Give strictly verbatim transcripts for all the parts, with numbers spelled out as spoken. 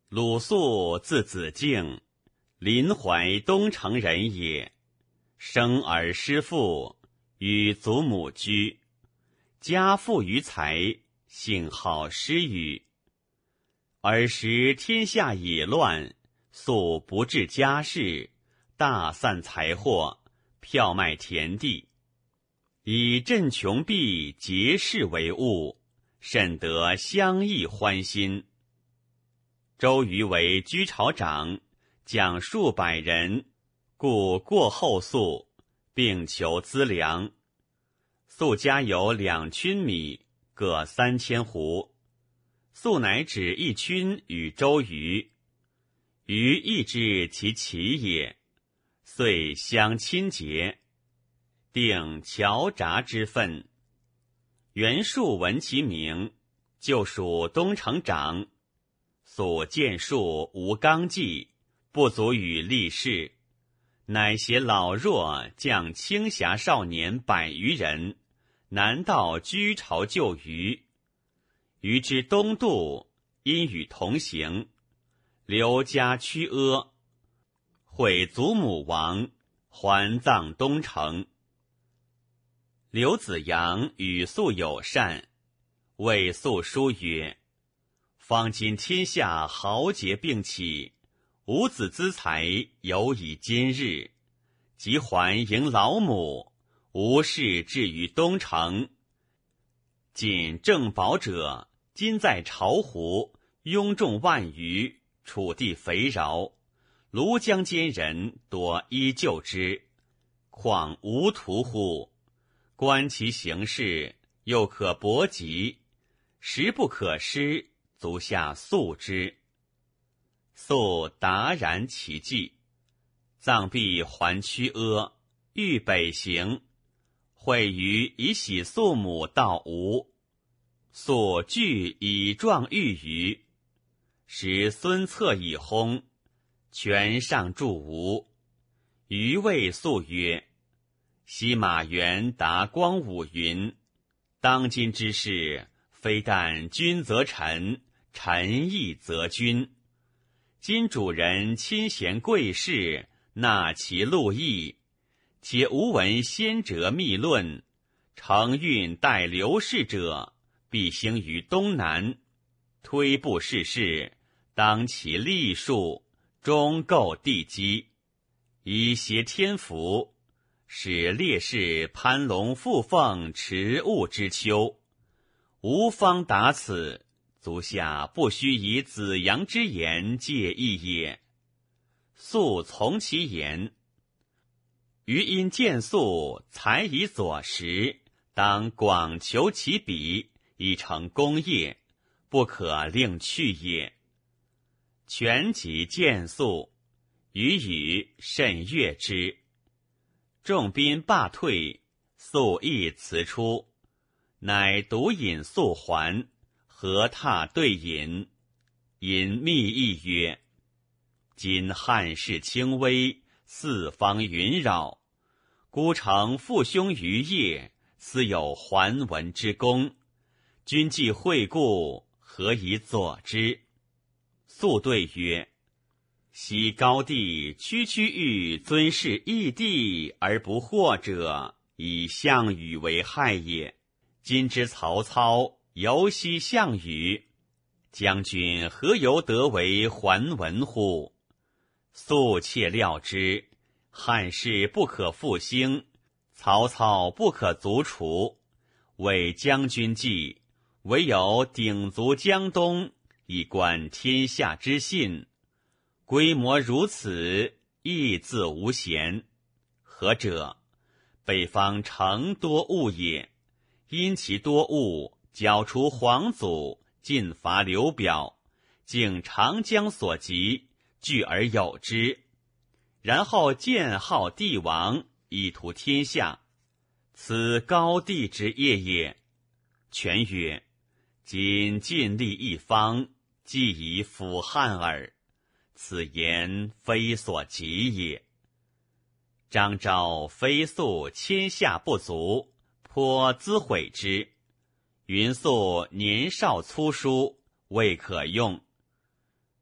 鲁肃字子敬，临淮东城人也。生而失父，与祖母居。家富于财，性好诗语。尔时天下野乱，肃不治家事，大散财货，票卖田地，以镇穷弊节士为务，甚得乡邑欢心。周瑜为居巢长，将数百人，故过后肃，并求资粮。肃家有两囷米，各三千斛。肃乃指一囷与周瑜，瑜亦知其奇也，遂相亲结，定乔札之分。袁术闻其名，就属东城长。肃见术无纲纪，不足与立事，乃携老弱将青侠少年百余人，南道居巢救瑜。瑜之东渡，因与同行，留家屈阿，毁祖母亡，还葬东城。刘子扬与肃友善，谓肃书曰：方今天下豪杰并起，吾子资财有以今日，即还迎老母，无事至于东城。仅郑宝者，今在巢湖，拥众万余，楚地肥饶，庐江间人多依救之，况无徒乎？观其形势，又可搏击，时不可失，足下肃之。肃达然其计，葬毕还屈阿，欲北行，会于以喜肃母到吴。肃惧以状欲于，时孙策已薨，权上驻吴。余谓肃曰：昔马援答光武云，当今之事，非但君则臣，臣亦则君。今主人亲贤贵士，纳其禄役，且无闻先哲密论，承运待刘氏者，必兴于东南。推步世事，当其立数，终构地基，以挟天福，使烈士攀龙附凤，持物之秋。吾方达此，足下不须以子阳之言介意也。肃从其言。余因见肃才以左识，当广求其笔，以成功业，不可令去也。权己见肃，余语甚悦之。众宾罢退，肃亦辞出，乃独引肃还，合榻对饮。饮密议曰：今汉室轻微，四方云扰，孤城父兄余业，斯有还文之功，君既惠顾，何以佐之？肃对曰：昔高帝区区欲尊事异地而不获者，以项羽为害也。今之曹操犹惜项羽，将军何由得为还文乎？肃切料之，汉室不可复兴，曹操不可卒除，为将军计，唯有鼎足江东，以观天下之信。规模如此，亦自无贤。何者？北方诚多物也，因其多物，剿除黄祖，进伐刘表，竟长江所及，聚而有之，然后建号帝王，以图天下，此高帝之业也。权曰：今尽力一方，既以辅汉耳，此言非所及也。张昭非肃天下不足，颇自毁之，云肃年少粗疏，未可用。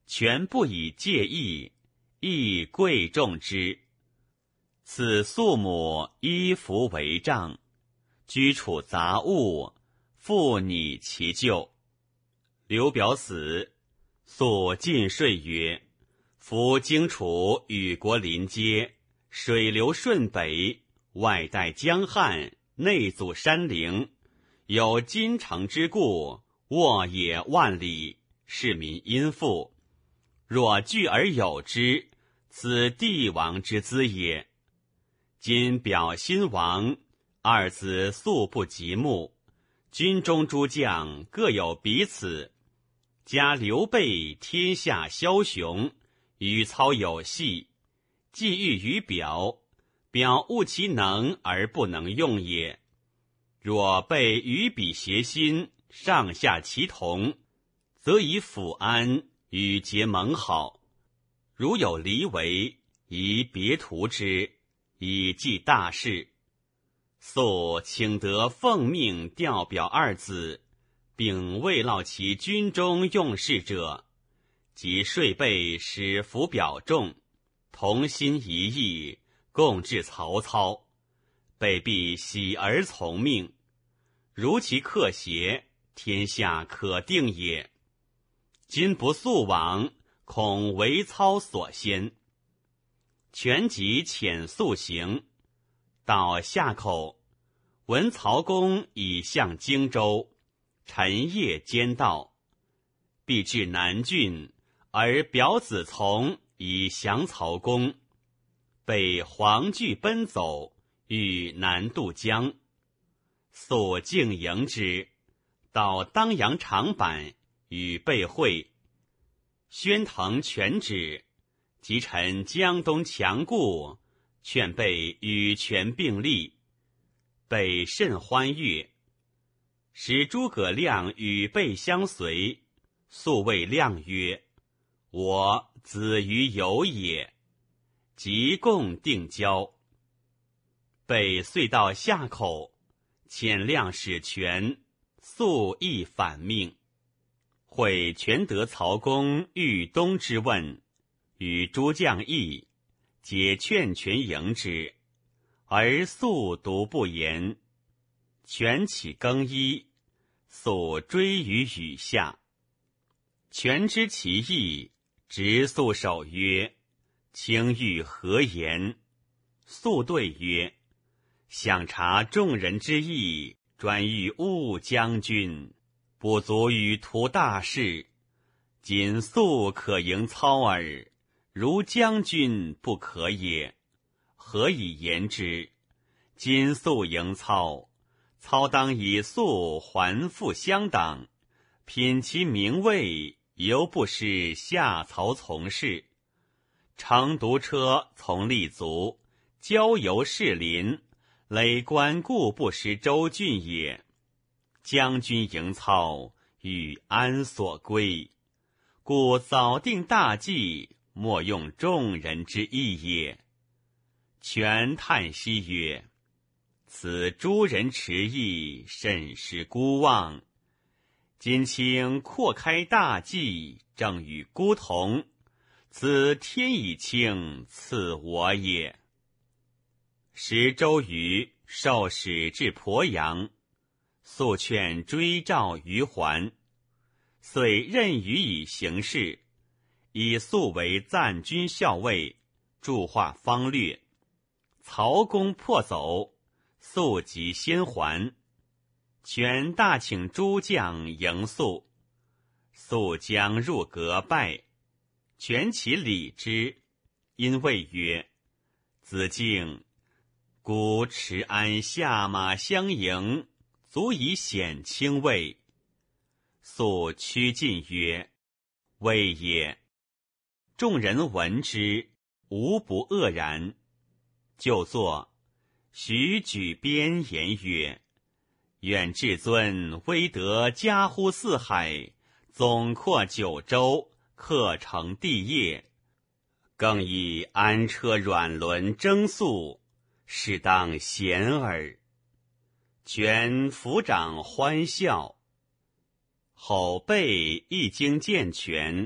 权不以介意，亦贵重之。此宿母衣服为帐，居处杂物，复拟其咎。刘表死，宿进说曰：夫荆楚与国邻接，水流顺北，外带江汉，内阻山陵，有金城之固，沃野万里，市民殷富。若聚而有之，此帝王之资也。今表亲王，二子素不及睦，军中诸将各有彼此。加刘备天下枭雄，与操有隙，既欲于表，表误其能而不能用也。若备与彼协心，上下齐同，则以抚安，与结盟好。如有离违，宜别图之，以济大事。素请得奉命调表二子，并慰劳其军中用事者，即说备使服表众，同心一意，共治曹操。备必喜而从命，如其克协，天下可定也。今不速往，恐为操所先。权即遣速行，到夏口，闻曹公已向荆州，晨夜兼道，必至南郡，而表子从以降曹公。被黄惧奔走，欲南渡江。速径迎之，到当阳长坂，与备会。宣腾权旨，即陈江东强固，劝备与权并立。备甚欢悦，使诸葛亮与备相随。素谓亮曰：我子于有也。即共定交。备遂到夏口，遣亮使权，素亦反命。会权得曹公豫东之问，与诸将议，皆劝权迎之，而素独不言。权起更衣，素追于雨下。权知其意，执素手曰：卿欲何言？素对曰：想察众人之意，专欲误将军，不足与图大事。今素可迎操耳，如将军不可也。何以言之？今素迎操，操当以素还复相党，品其名位，犹不失下曹从事。乘独车从立足，郊游士林，累官固不失州郡也。将军迎操，与安所归？故早定大计，莫用众人之意也。权叹息曰：此诸人迟意，甚是孤望。今卿扩开大计，正与孤同，此天以清赐我也。时周瑜受使至鄱阳，素劝追召于还，遂任予以行事，以素为赞军校尉，著画方略。曹公破走，素即先还。权大请诸将迎素，素将入阁拜。权其礼之，因谓曰：子敬，孤持安下马相迎，足以显轻位。素趋近曰：谓也。众人闻之，无不愕然。就坐，许举鞭言曰：愿至尊威德加乎四海，总括九州，克成帝业。更以安车软轮征粟，是当贤耳。权抚掌欢笑。后备一经见权，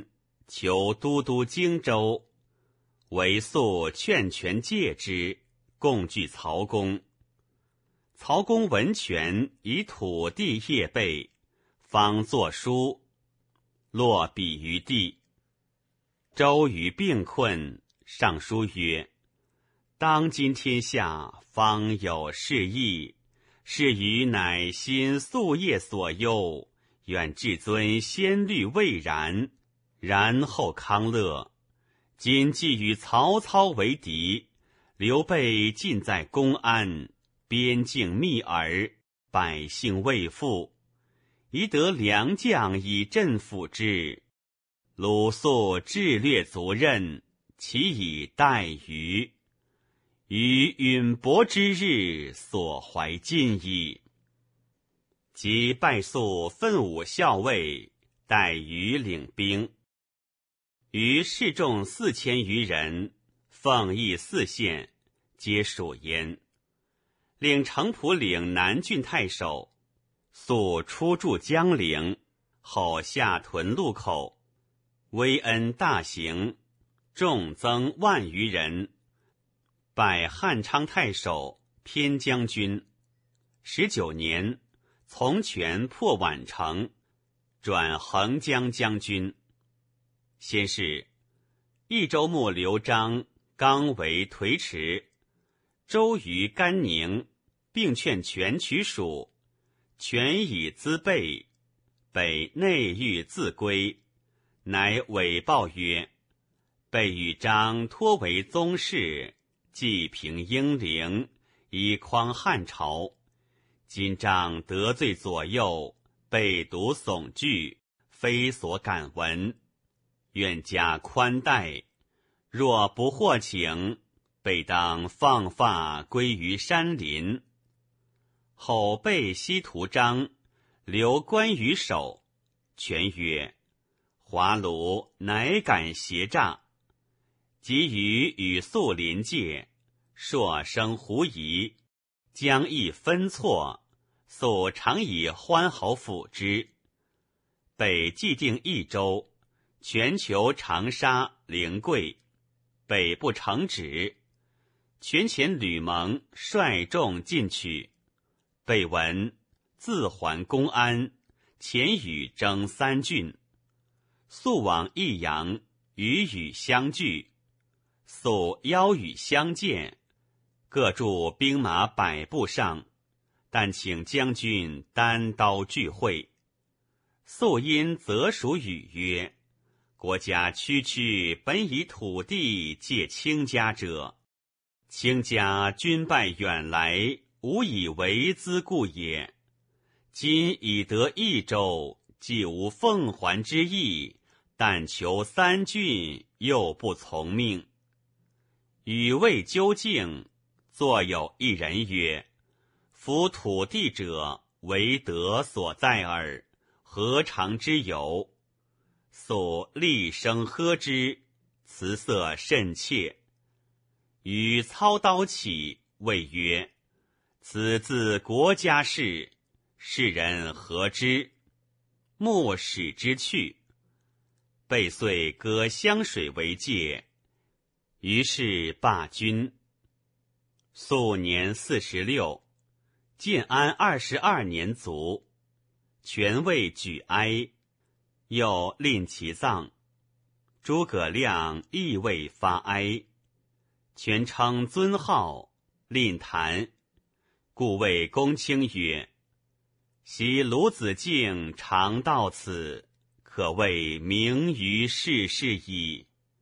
求都督荆州，为素劝权戒之，共拒曹公。曹公闻权，以土地业备，方作书，落笔于地。周瑜病困，上书曰：当今天下方有事义，是余乃心夙业所忧，愿至尊先虑未然，然后康乐。今既与曹操为敌，刘备尽在公安，边境密耳，百姓未富，宜得良将以镇抚之。鲁肃智略足任，其以待于于允伯之日，所怀尽矣。即拜肃奋武校尉，待于领兵。于士众四千余人，奉邑四县，皆属焉。领城濮岭南郡太守。肃出驻江陵，后下屯路口，威恩大行，众增万余人。拜汉昌太守、偏将军。十九年，从权破宛城，转横江将军。先是，益州牧刘璋刚为颓迟，周瑜、甘宁并劝权取蜀，权以资备，北内欲自归，乃伪报曰：备与张托为宗室，既平英灵，以匡汉朝。今张得罪左右，被独悚惧，非所敢闻，愿加宽待。若不获请，备当放发归于山林。后备西屠张，留关羽守。权曰：华卢乃敢挟诈。及于与肃临界，朔生狐疑，将亦分错，肃常以欢好辅之。北既定益州，权求长沙、灵桂，北不成旨。权遣吕蒙率众进取，备闻，自还公安，遣与征三郡。肃往益阳，与羽相聚。肃邀与相见，各驻兵马百步上，但请将军单刀聚会。肃因责属语曰：国家区区，本以土地借卿家者，卿家军败远来，无以为资故也。今已得益州，既无奉还之意，但求三郡，又不从命。与未究竟，作有一人曰：夫土地者，为德所在耳，何尝之有？肃厉声呵之，辞色甚切。与操刀起，谓曰：此自国家事，世人何之？莫使之去。备遂割湘水为界，于是罢军。肃年四十六，建安二十二年卒，权位举哀，又令其葬。诸葛亮亦未发哀，权称尊号，令坛，故谓公卿曰：昔鲁子敬常到此，可谓名于世事矣。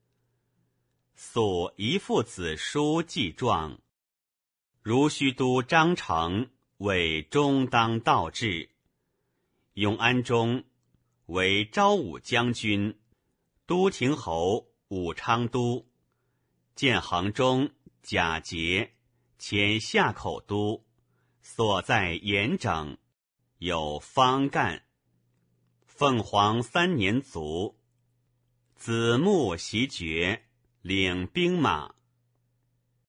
肃遗父子书记状，如须都张成为中当道制。永安中为昭武将军，都亭侯、武昌都。建衡中贾节迁夏口都，所在严整，有方干。凤凰三年卒。子木袭爵，领兵马。